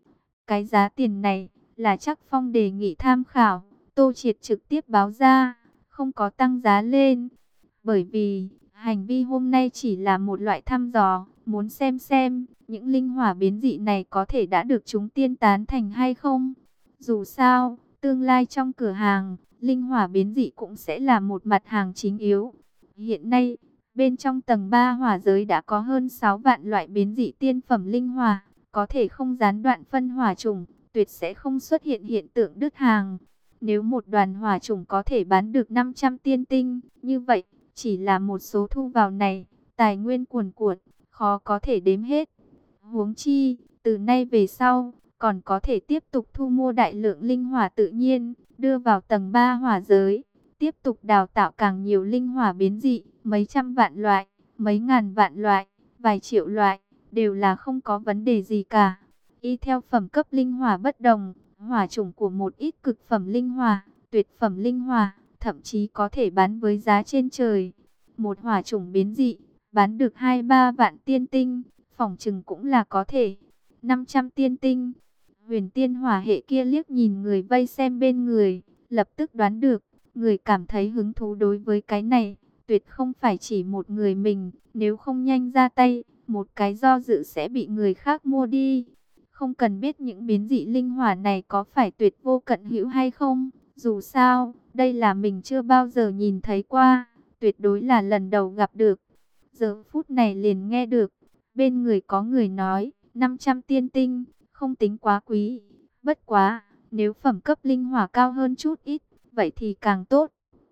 [SPEAKER 1] Cái giá tiền này là chắc Phong đề nghị tham khảo, Tô Triệt trực tiếp báo ra, không có tăng giá lên. Bởi vì, hành vi hôm nay chỉ là một loại thăm dò, muốn xem xem, những linh hỏa biến dị này có thể đã được chúng tiên tán thành hay không. Dù sao, tương lai trong cửa hàng, linh hỏa biến dị cũng sẽ là một mặt hàng chính yếu. Hiện nay, bên trong tầng ba hỏa giới đã có hơn sáu vạn loại biến dị tiên phẩm linh hỏa, có thể không gián đoạn phân hỏa chủng, tuyệt sẽ không xuất hiện hiện tượng đứt hàng. Nếu một đoàn hỏa chủng có thể bán được năm trăm tiên tinh, như vậy, chỉ là một số thu vào này, tài nguyên cuồn cuộn, khó có thể đếm hết. Huống chi, từ nay về sau, còn có thể tiếp tục thu mua đại lượng linh hỏa tự nhiên, đưa vào tầng ba hỏa giới. tiếp tục đào tạo càng nhiều linh hỏa biến dị, mấy trăm vạn loại, mấy ngàn vạn loại, vài triệu loại, đều là không có vấn đề gì cả. Y theo phẩm cấp linh hỏa bất đồng, hỏa chủng của một ít cực phẩm linh hỏa, tuyệt phẩm linh hỏa, thậm chí có thể bán với giá trên trời. Một hỏa chủng biến dị, bán được hai ba vạn tiên tinh, phỏng chừng cũng là có thể. năm trăm tiên tinh. Huyền tiên hỏa hệ kia liếc nhìn người vây xem bên người, lập tức đoán được, người cảm thấy hứng thú đối với cái này, tuyệt không phải chỉ một người mình, nếu không nhanh ra tay, một cái do dự sẽ bị người khác mua đi. Không cần biết những biến dị linh hỏa này có phải tuyệt vô cận hữu hay không, dù sao, đây là mình chưa bao giờ nhìn thấy qua, tuyệt đối là lần đầu gặp được. Giờ phút này liền nghe được, bên người có người nói, năm trăm tiên tinh, không tính quá quý, bất quá, nếu phẩm cấp linh hỏa cao hơn chút ít, vậy thì càng tốt.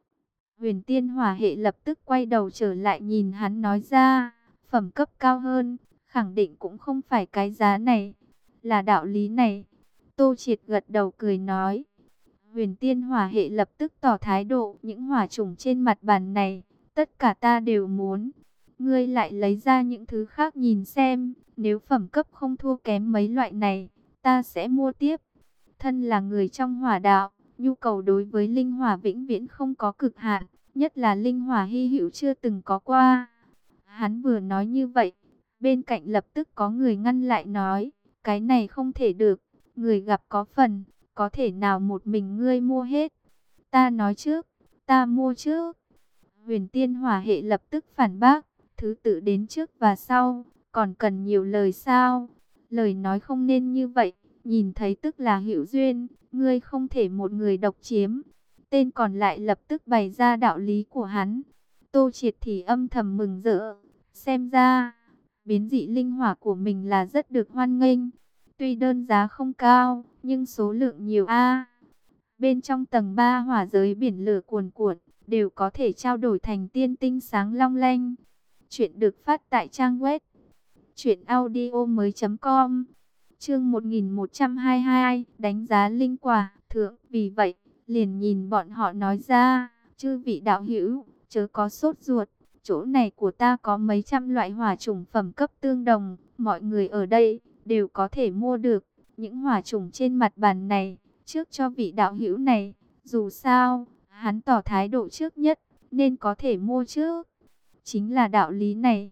[SPEAKER 1] Huyền tiên hỏa hệ lập tức quay đầu trở lại nhìn hắn nói ra, phẩm cấp cao hơn, khẳng định cũng không phải cái giá này, là đạo lý này. Tô Triệt gật đầu cười nói. Huyền tiên hỏa hệ lập tức tỏ thái độ, những hỏa chủng trên mặt bàn này, tất cả ta đều muốn. Ngươi lại lấy ra những thứ khác nhìn xem, nếu phẩm cấp không thua kém mấy loại này, ta sẽ mua tiếp. Thân là người trong hỏa đạo, nhu cầu đối với linh hỏa vĩnh viễn không có cực hạn, nhất là linh hỏa hy hữu chưa từng có qua. Hắn vừa nói như vậy, bên cạnh lập tức có người ngăn lại nói, cái này không thể được, người gặp có phần, có thể nào một mình ngươi mua hết. Ta nói trước, ta mua trước. Huyền tiên hỏa hệ lập tức phản bác, thứ tự đến trước và sau, còn cần nhiều lời sao? Lời nói không nên như vậy, nhìn thấy tức là hữu duyên, ngươi không thể một người độc chiếm. Tên còn lại lập tức bày ra đạo lý của hắn. Tô Triệt thì âm thầm mừng rỡ, xem ra, biến dị linh hỏa của mình là rất được hoan nghênh. Tuy đơn giá không cao, nhưng số lượng nhiều a. Bên trong tầng ba hỏa giới biển lửa cuồn cuộn, đều có thể trao đổi thành tiên tinh sáng long lanh. Chuyện được phát tại trang web truyện audio mới chấm com. Chương một nghìn một trăm hai mươi hai, đánh giá linh quả thượng, vì vậy, liền nhìn bọn họ nói ra, chư vị đạo hữu, chớ có sốt ruột, chỗ này của ta có mấy trăm loại hỏa chủng phẩm cấp tương đồng, mọi người ở đây đều có thể mua được những hỏa chủng trên mặt bàn này, trước cho vị đạo hữu này, dù sao, hắn tỏ thái độ trước nhất, nên có thể mua trước. Chính là đạo lý này.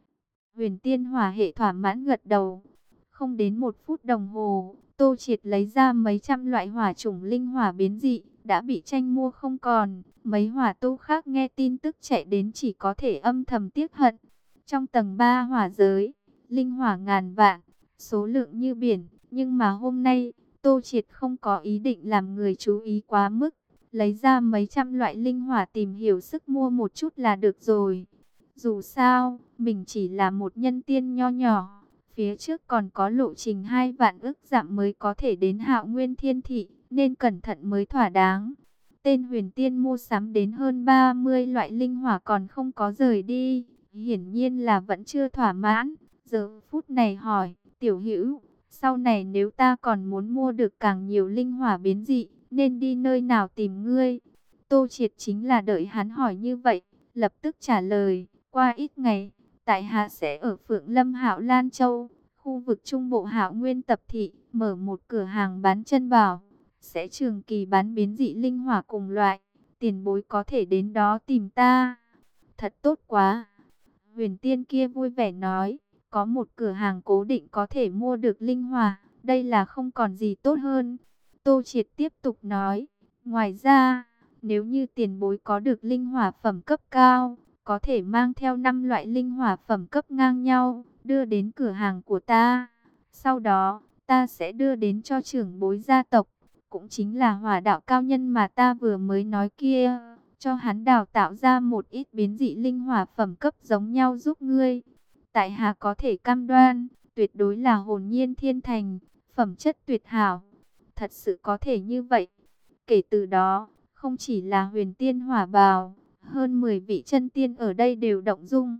[SPEAKER 1] Huyền tiên hỏa hệ thỏa mãn gật đầu. Không đến một phút đồng hồ, Tô Triệt lấy ra mấy trăm loại hỏa chủng linh hỏa biến dị, đã bị tranh mua không còn. Mấy hỏa tu khác nghe tin tức chạy đến chỉ có thể âm thầm tiếc hận. Trong tầng ba hỏa giới, linh hỏa ngàn vạn, số lượng như biển. Nhưng mà hôm nay, Tô Triệt không có ý định làm người chú ý quá mức. Lấy ra mấy trăm loại linh hỏa tìm hiểu sức mua một chút là được rồi. Dù sao, mình chỉ là một nhân tiên nho nhỏ. Phía trước còn có lộ trình hai vạn ức dặm mới có thể đến Hạo Nguyên Thiên Thị, nên cẩn thận mới thỏa đáng. Tên huyền tiên mua sắm đến hơn ba mươi loại linh hỏa còn không có rời đi. Hiển nhiên là vẫn chưa thỏa mãn. Giờ phút này hỏi, tiểu hữu, sau này nếu ta còn muốn mua được càng nhiều linh hỏa biến dị, nên đi nơi nào tìm ngươi? Tô Triệt chính là đợi hắn hỏi như vậy, lập tức trả lời, qua ít ngày, tại hạ sẽ ở Phượng Lâm Hạo Lan Châu, khu vực Trung Bộ Hạo Nguyên Tập Thị, mở một cửa hàng bán chân bảo, sẽ trường kỳ bán biến dị linh hỏa cùng loại, tiền bối có thể đến đó tìm ta. Thật tốt quá. Huyền tiên kia vui vẻ nói, có một cửa hàng cố định có thể mua được linh hỏa, đây là không còn gì tốt hơn. Tô Triệt tiếp tục nói, ngoài ra, nếu như tiền bối có được linh hỏa phẩm cấp cao, có thể mang theo năm loại linh hỏa phẩm cấp ngang nhau, đưa đến cửa hàng của ta. Sau đó, ta sẽ đưa đến cho trưởng bối gia tộc, cũng chính là hỏa đạo cao nhân mà ta vừa mới nói kia, cho hắn đào tạo ra một ít biến dị linh hỏa phẩm cấp giống nhau giúp ngươi. Tại hạ có thể cam đoan, tuyệt đối là hồn nhiên thiên thành, phẩm chất tuyệt hảo. Thật sự có thể như vậy. Kể từ đó, không chỉ là huyền tiên hỏa bào, hơn mười vị chân tiên ở đây đều động dung.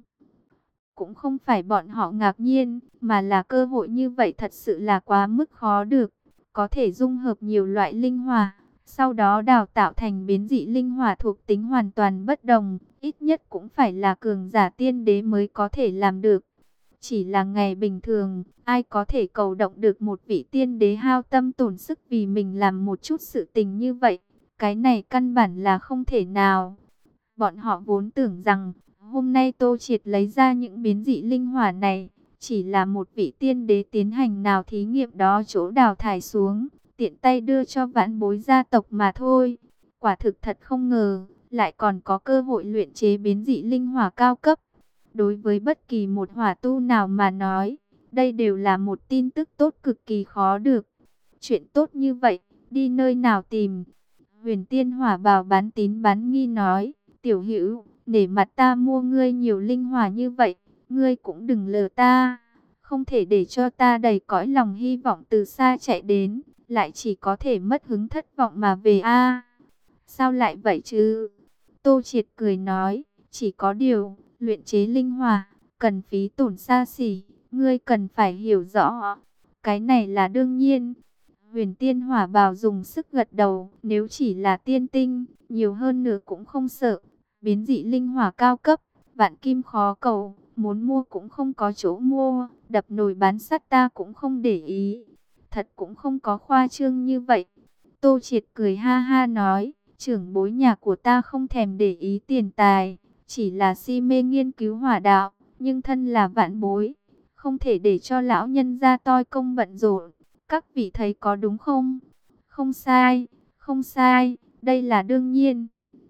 [SPEAKER 1] Cũng không phải bọn họ ngạc nhiên, mà là cơ hội như vậy thật sự là quá mức khó được. Có thể dung hợp nhiều loại linh hỏa, sau đó đào tạo thành biến dị linh hỏa thuộc tính hoàn toàn bất đồng, ít nhất cũng phải là cường giả tiên đế mới có thể làm được. Chỉ là ngày bình thường, ai có thể cầu động được một vị tiên đế hao tâm tổn sức vì mình làm một chút sự tình như vậy, cái này căn bản là không thể nào. Bọn họ vốn tưởng rằng, hôm nay Tô Triệt lấy ra những biến dị linh hỏa này, chỉ là một vị tiên đế tiến hành nào thí nghiệm đó chỗ đào thải xuống, tiện tay đưa cho vãn bối gia tộc mà thôi. Quả thực thật không ngờ, lại còn có cơ hội luyện chế biến dị linh hỏa cao cấp. Đối với bất kỳ một hỏa tu nào mà nói, đây đều là một tin tức tốt cực kỳ khó được. Chuyện tốt như vậy, đi nơi nào tìm? Huyền Tiên Hỏa Bào bán tín bán nghi nói, tiểu hữu, để mặt ta mua ngươi nhiều linh hỏa như vậy, ngươi cũng đừng lừa ta. Không thể để cho ta đầy cõi lòng hy vọng từ xa chạy đến, lại chỉ có thể mất hứng thất vọng mà về a. Sao lại vậy chứ? Tô Triệt cười nói, chỉ có điều, luyện chế linh hỏa, cần phí tổn xa xỉ, ngươi cần phải hiểu rõ. Cái này là đương nhiên. Huyền Tiên Hỏa Bào dùng sức gật đầu, nếu chỉ là tiên tinh, nhiều hơn nữa cũng không sợ. Biến dị linh hỏa cao cấp, vạn kim khó cầu, muốn mua cũng không có chỗ mua, đập nồi bán sắt ta cũng không để ý. Thật cũng không có khoa trương như vậy. Tô Triệt cười ha ha nói, trưởng bối nhà của ta không thèm để ý tiền tài, chỉ là si mê nghiên cứu hỏa đạo, nhưng thân là vạn bối, không thể để cho lão nhân ra toi công bận rộn. Các vị thấy có đúng không? Không sai, không sai, đây là đương nhiên.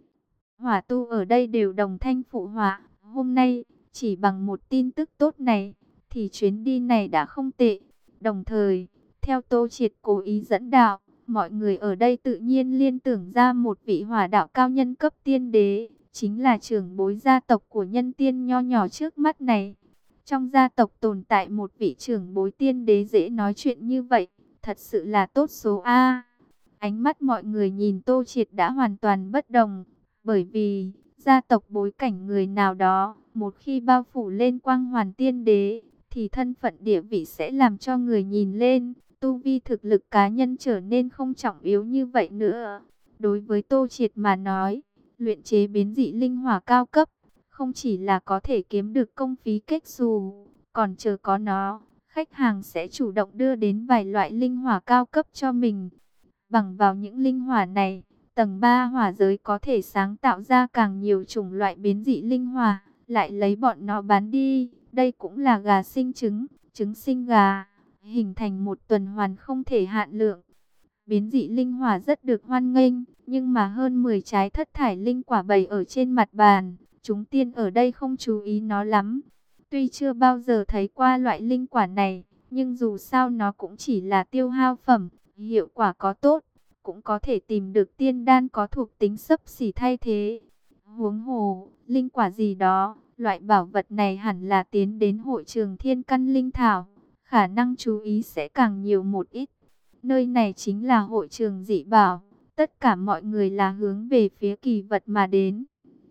[SPEAKER 1] Hỏa tu ở đây đều đồng thanh phụ họa, hôm nay, chỉ bằng một tin tức tốt này, thì chuyến đi này đã không tệ. Đồng thời, theo Tô Triệt cố ý dẫn đạo, mọi người ở đây tự nhiên liên tưởng ra một vị hỏa đạo cao nhân cấp tiên đế, chính là trưởng bối gia tộc của nhân tiên nho nhỏ trước mắt này. Trong gia tộc tồn tại một vị trưởng bối tiên đế dễ nói chuyện như vậy, thật sự là tốt số A. Ánh mắt mọi người nhìn Tô Triệt đã hoàn toàn bất đồng, bởi vì gia tộc bối cảnh người nào đó, một khi bao phủ lên quang hoàn tiên đế, thì thân phận địa vị sẽ làm cho người nhìn lên, tu vi thực lực cá nhân trở nên không trọng yếu như vậy nữa. Đối với Tô Triệt mà nói, luyện chế biến dị linh hỏa cao cấp, không chỉ là có thể kiếm được công phí kết xù, còn chờ có nó, khách hàng sẽ chủ động đưa đến vài loại linh hỏa cao cấp cho mình. Bằng vào những linh hỏa này, tầng ba hỏa giới có thể sáng tạo ra càng nhiều chủng loại biến dị linh hỏa, lại lấy bọn nó bán đi. Đây cũng là gà sinh trứng, trứng sinh gà, hình thành một tuần hoàn không thể hạn lượng. Biến dị linh hỏa rất được hoan nghênh, nhưng mà hơn mười trái thất thải linh quả bày ở trên mặt bàn, chúng tiên ở đây không chú ý nó lắm. Tuy chưa bao giờ thấy qua loại linh quả này, nhưng dù sao nó cũng chỉ là tiêu hao phẩm, hiệu quả có tốt, cũng có thể tìm được tiên đan có thuộc tính xấp xỉ thay thế. Huống hồ, linh quả gì đó, loại bảo vật này hẳn là tiến đến hội trường thiên căn linh thảo, khả năng chú ý sẽ càng nhiều một ít. Nơi này chính là hội trường dị bảo, tất cả mọi người là hướng về phía kỳ vật mà đến.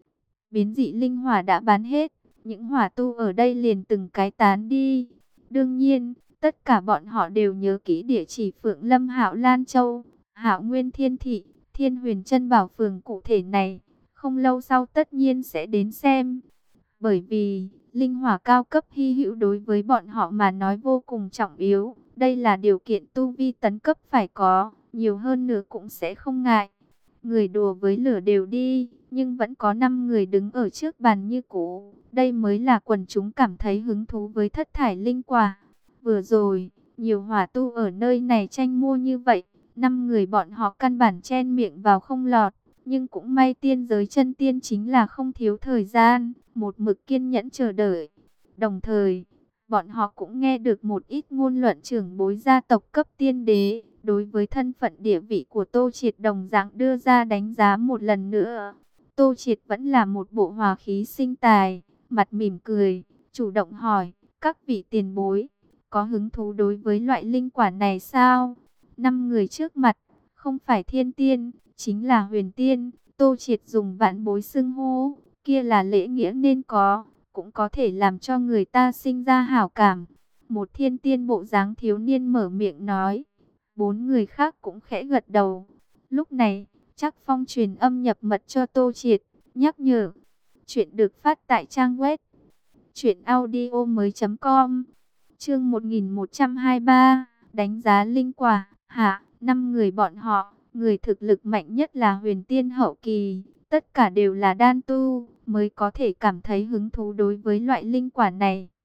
[SPEAKER 1] Biến dị linh hỏa đã bán hết, những hỏa tu ở đây liền từng cái tán đi. Đương nhiên, tất cả bọn họ đều nhớ kỹ địa chỉ Phượng Lâm Hạo Lan Châu, Hạo Nguyên Thiên Thị, Thiên Huyền Chân Bảo Phường cụ thể này. Không lâu sau tất nhiên sẽ đến xem. Bởi vì, linh hỏa cao cấp hy hữu đối với bọn họ mà nói vô cùng trọng yếu. Đây là điều kiện tu vi tấn cấp phải có, nhiều hơn nữa cũng sẽ không ngại. Người đùa với lửa đều đi, nhưng vẫn có năm người đứng ở trước bàn như cũ. Đây mới là quần chúng cảm thấy hứng thú với thất thải linh quả. Vừa rồi, nhiều hỏa tu ở nơi này tranh mua như vậy, năm người bọn họ căn bản chen miệng vào không lọt. Nhưng cũng may tiên giới chân tiên chính là không thiếu thời gian, một mực kiên nhẫn chờ đợi. Đồng thời, bọn họ cũng nghe được một ít ngôn luận trưởng bối gia tộc cấp tiên đế, đối với thân phận địa vị của Tô Triệt đồng dạng đưa ra đánh giá một lần nữa. Tô Triệt vẫn là một bộ hòa khí sinh tài, mặt mỉm cười, chủ động hỏi, các vị tiền bối, có hứng thú đối với loại linh quả này sao? Năm người trước mặt, không phải thiên tiên, chính là huyền tiên. Tô Triệt dùng vạn bối xưng hô, kia là lễ nghĩa nên có, cũng có thể làm cho người ta sinh ra hảo cảm. Một thiên tiên bộ dáng thiếu niên mở miệng nói, bốn người khác cũng khẽ gật đầu. Lúc này, Trác Phong truyền âm nhập mật cho Tô Triệt, nhắc nhở. Chuyện được phát tại trang web truyện audio mới chấm com. Chương một nghìn một trăm hai mươi ba, đánh giá linh quả. Hạ, năm người bọn họ, người thực lực mạnh nhất là huyền tiên hậu kỳ, tất cả đều là đan tu, mới có thể cảm thấy hứng thú đối với loại linh quả này.